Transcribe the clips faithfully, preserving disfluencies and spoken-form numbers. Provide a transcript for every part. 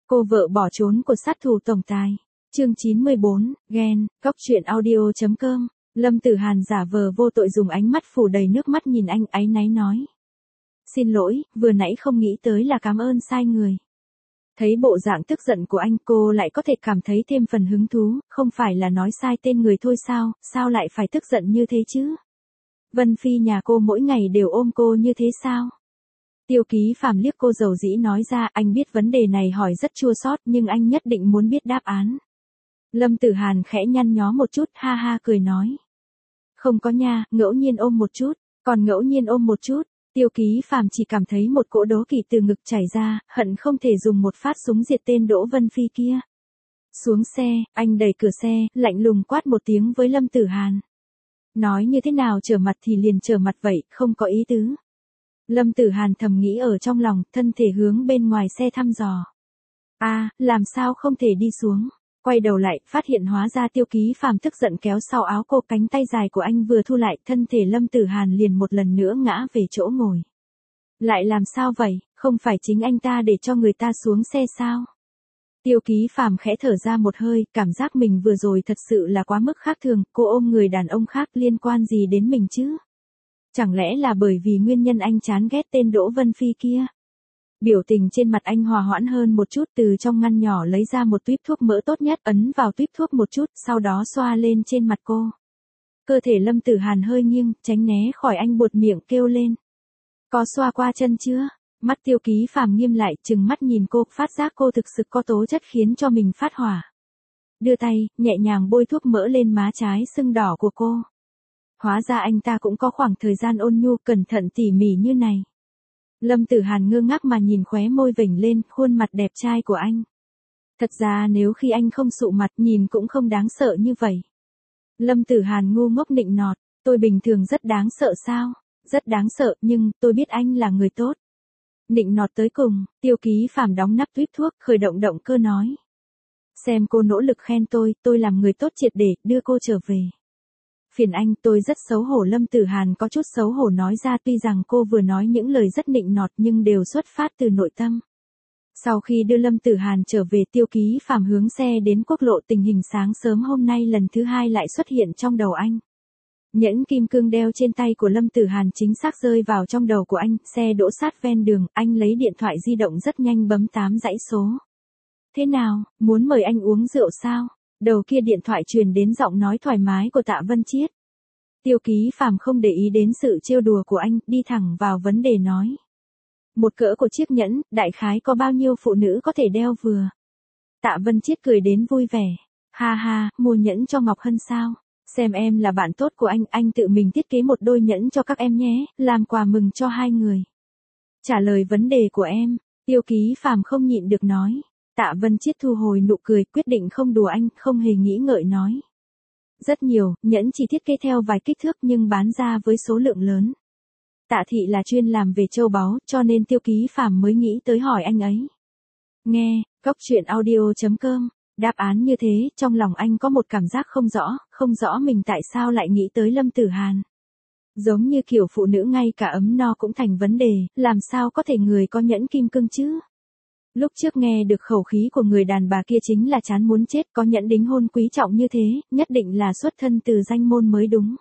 Cô vợ bỏ trốn của sát thủ tổng tài. Chương chín mươi bốn, ghen, cóc truyện audio chấm com. Lâm Tử Hàn giả vờ vô tội dùng ánh mắt phủ đầy nước mắt nhìn anh, áy náy nói. Xin lỗi, vừa nãy không nghĩ tới là cảm ơn sai người. Thấy bộ dạng tức giận của anh, cô lại có thể cảm thấy thêm phần hứng thú, không phải là nói sai tên người thôi sao, sao lại phải tức giận như thế chứ? Vân Phi nhà cô mỗi ngày đều ôm cô như thế sao? Tiêu Ký Phàm liếc cô dầu dĩ nói ra, anh biết vấn đề này hỏi rất chua xót nhưng anh nhất định muốn biết đáp án. Lâm Tử Hàn khẽ nhăn nhó một chút, ha ha cười nói. Không có nha, ngẫu nhiên ôm một chút, còn ngẫu nhiên ôm một chút. Tiêu Ký Phàm chỉ cảm thấy một cỗ đố kỵ từ ngực chảy ra, hận không thể dùng một phát súng diệt tên Đỗ Vân Phi kia. Xuống xe, anh đẩy cửa xe, lạnh lùng quát một tiếng với Lâm Tử Hàn. Nói như thế nào trở mặt thì liền trở mặt vậy, không có ý tứ. Lâm Tử Hàn thầm nghĩ ở trong lòng, thân thể hướng bên ngoài xe thăm dò. A, à, làm sao không thể đi xuống? Quay đầu lại, phát hiện hóa ra Tiêu Ký Phàm tức giận kéo sau áo cô, cánh tay dài của anh vừa thu lại, thân thể Lâm Tử Hàn liền một lần nữa ngã về chỗ ngồi. Lại làm sao vậy, không phải chính anh ta để cho người ta xuống xe sao? Tiêu Ký Phàm khẽ thở ra một hơi, cảm giác mình vừa rồi thật sự là quá mức khác thường, cô ôm người đàn ông khác liên quan gì đến mình chứ? Chẳng lẽ là bởi vì nguyên nhân anh chán ghét tên Đỗ Vân Phi kia? Biểu tình trên mặt anh hòa hoãn hơn một chút, từ trong ngăn nhỏ lấy ra một tuýp thuốc mỡ tốt nhất, ấn vào tuýp thuốc một chút, sau đó xoa lên trên mặt cô. Cơ thể Lâm Tử Hàn hơi nghiêng, tránh né khỏi anh, buột miệng kêu lên. Có xoa qua chân chưa? Mắt Tiêu Ký Phàm nghiêm lại, trừng mắt nhìn cô, phát giác cô thực sự có tố chất khiến cho mình phát hỏa. Đưa tay, nhẹ nhàng bôi thuốc mỡ lên má trái sưng đỏ của cô. Hóa ra anh ta cũng có khoảng thời gian ôn nhu, cẩn thận tỉ mỉ như này. Lâm Tử Hàn ngơ ngác mà nhìn, khóe môi vểnh lên, khuôn mặt đẹp trai của anh. Thật ra nếu khi anh không sụ mặt, nhìn cũng không đáng sợ như vậy. Lâm Tử Hàn ngu ngốc nịnh nọt, tôi bình thường rất đáng sợ sao? Rất đáng sợ, nhưng tôi biết anh là người tốt. Nịnh nọt tới cùng, Tiêu Ký Phàm đóng nắp tuýp thuốc, khởi động động cơ nói. Xem cô nỗ lực khen tôi, tôi làm người tốt triệt để, đưa cô trở về. Phiền anh, tôi rất xấu hổ. Lâm Tử Hàn có chút xấu hổ nói ra, tuy rằng cô vừa nói những lời rất nịnh nọt nhưng đều xuất phát từ nội tâm. Sau khi đưa Lâm Tử Hàn trở về, Tiêu Ký Phàm hướng xe đến quốc lộ, tình hình sáng sớm hôm nay lần thứ hai lại xuất hiện trong đầu anh. Nhẫn kim cương đeo trên tay của Lâm Tử Hàn chính xác rơi vào trong đầu của anh, xe đỗ sát ven đường, anh lấy điện thoại di động rất nhanh bấm tám dãy số. Thế nào, muốn mời anh uống rượu sao? Đầu kia điện thoại truyền đến giọng nói thoải mái của Tạ Vân Chiết. Tiêu Ký Phàm không để ý đến sự trêu đùa của anh, đi thẳng vào vấn đề nói. Một cỡ của chiếc nhẫn, đại khái có bao nhiêu phụ nữ có thể đeo vừa? Tạ Vân Chiết cười đến vui vẻ. Ha ha, mua nhẫn cho Ngọc Hân sao? Xem em là bạn tốt của anh, anh tự mình thiết kế một đôi nhẫn cho các em nhé, làm quà mừng cho hai người. Trả lời vấn đề của em, Tiêu Ký Phàm không nhịn được nói. Tạ Vân Chiết thu hồi nụ cười, quyết định không đùa anh, không hề nghĩ ngợi nói. Rất nhiều, nhẫn chỉ thiết kế theo vài kích thước nhưng bán ra với số lượng lớn. Tạ thị là chuyên làm về châu báu, cho nên Tiêu Ký Phàm mới nghĩ tới hỏi anh ấy. Nghe, cóc truyện audio chấm com. Đáp án như thế, trong lòng anh có một cảm giác không rõ, không rõ mình tại sao lại nghĩ tới Lâm Tử Hàn. Giống như kiểu phụ nữ ngay cả ấm no cũng thành vấn đề, làm sao có thể người có nhẫn kim cương chứ? Lúc trước nghe được khẩu khí của người đàn bà kia chính là chán muốn chết, có nhẫn đính hôn quý trọng như thế, nhất định là xuất thân từ danh môn mới đúng.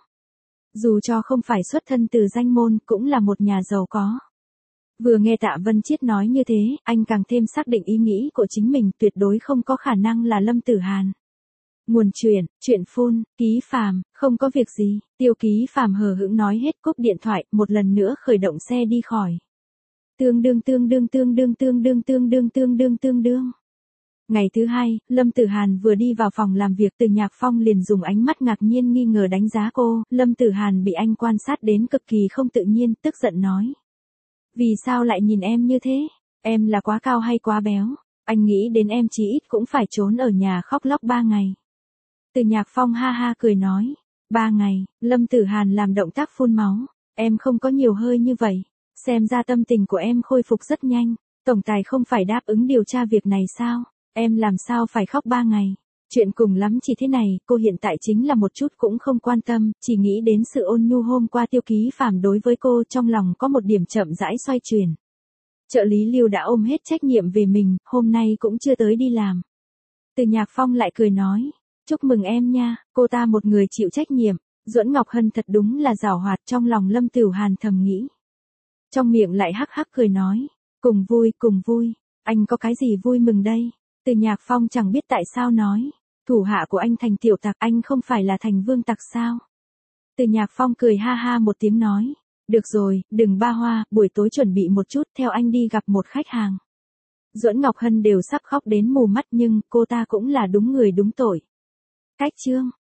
Dù cho không phải xuất thân từ danh môn, cũng là một nhà giàu có. Vừa nghe Tạ Vân Chiết nói như thế, anh càng thêm xác định ý nghĩ của chính mình, tuyệt đối không có khả năng là Lâm Tử Hàn. Nguồn truyện, truyện phun, Ký Phàm, không có việc gì, Tiêu Ký Phàm hờ hững nói hết, cúp điện thoại, một lần nữa khởi động xe đi khỏi. Tương đương tương đương tương đương tương đương tương đương tương đương tương đương. Ngày thứ hai, Lâm Tử Hàn vừa đi vào phòng làm việc, Từ Nhạc Phong liền dùng ánh mắt ngạc nhiên nghi ngờ đánh giá cô, Lâm Tử Hàn bị anh quan sát đến cực kỳ không tự nhiên, tức giận nói. Vì sao lại nhìn em như thế? Em là quá cao hay quá béo? Anh nghĩ đến em chí ít cũng phải trốn ở nhà khóc lóc ba ngày. Từ Nhạc Phong ha ha cười nói. Ba ngày, Lâm Tử Hàn làm động tác phun máu. Em không có nhiều hơi như vậy. Xem ra tâm tình của em khôi phục rất nhanh. Tổng tài không phải đáp ứng điều tra việc này sao? Em làm sao phải khóc ba ngày? Chuyện cùng lắm chỉ thế này, cô hiện tại chính là một chút cũng không quan tâm, chỉ nghĩ đến sự ôn nhu hôm qua Tiêu Ký Phàm đối với cô, trong lòng có một điểm chậm rãi xoay chuyển. Trợ lý Lưu đã ôm hết trách nhiệm về mình, hôm nay cũng chưa tới đi làm. Từ Nhạc Phong lại cười nói, chúc mừng em nha, cô ta một người chịu trách nhiệm. Duẫn Ngọc Hân thật đúng là giảo hoạt, trong lòng Lâm Tử Hàn thầm nghĩ. Trong miệng lại hắc hắc cười nói, cùng vui, cùng vui, anh có cái gì vui mừng đây? Từ Nhạc Phong chẳng biết tại sao nói, thủ hạ của anh thành tiểu tặc, anh không phải là thành vương tặc sao? Từ Nhạc Phong cười ha ha một tiếng nói, được rồi, đừng ba hoa, buổi tối chuẩn bị một chút, theo anh đi gặp một khách hàng. Duẫn Ngọc Hân đều sắp khóc đến mù mắt nhưng cô ta cũng là đúng người đúng tội. Cách chương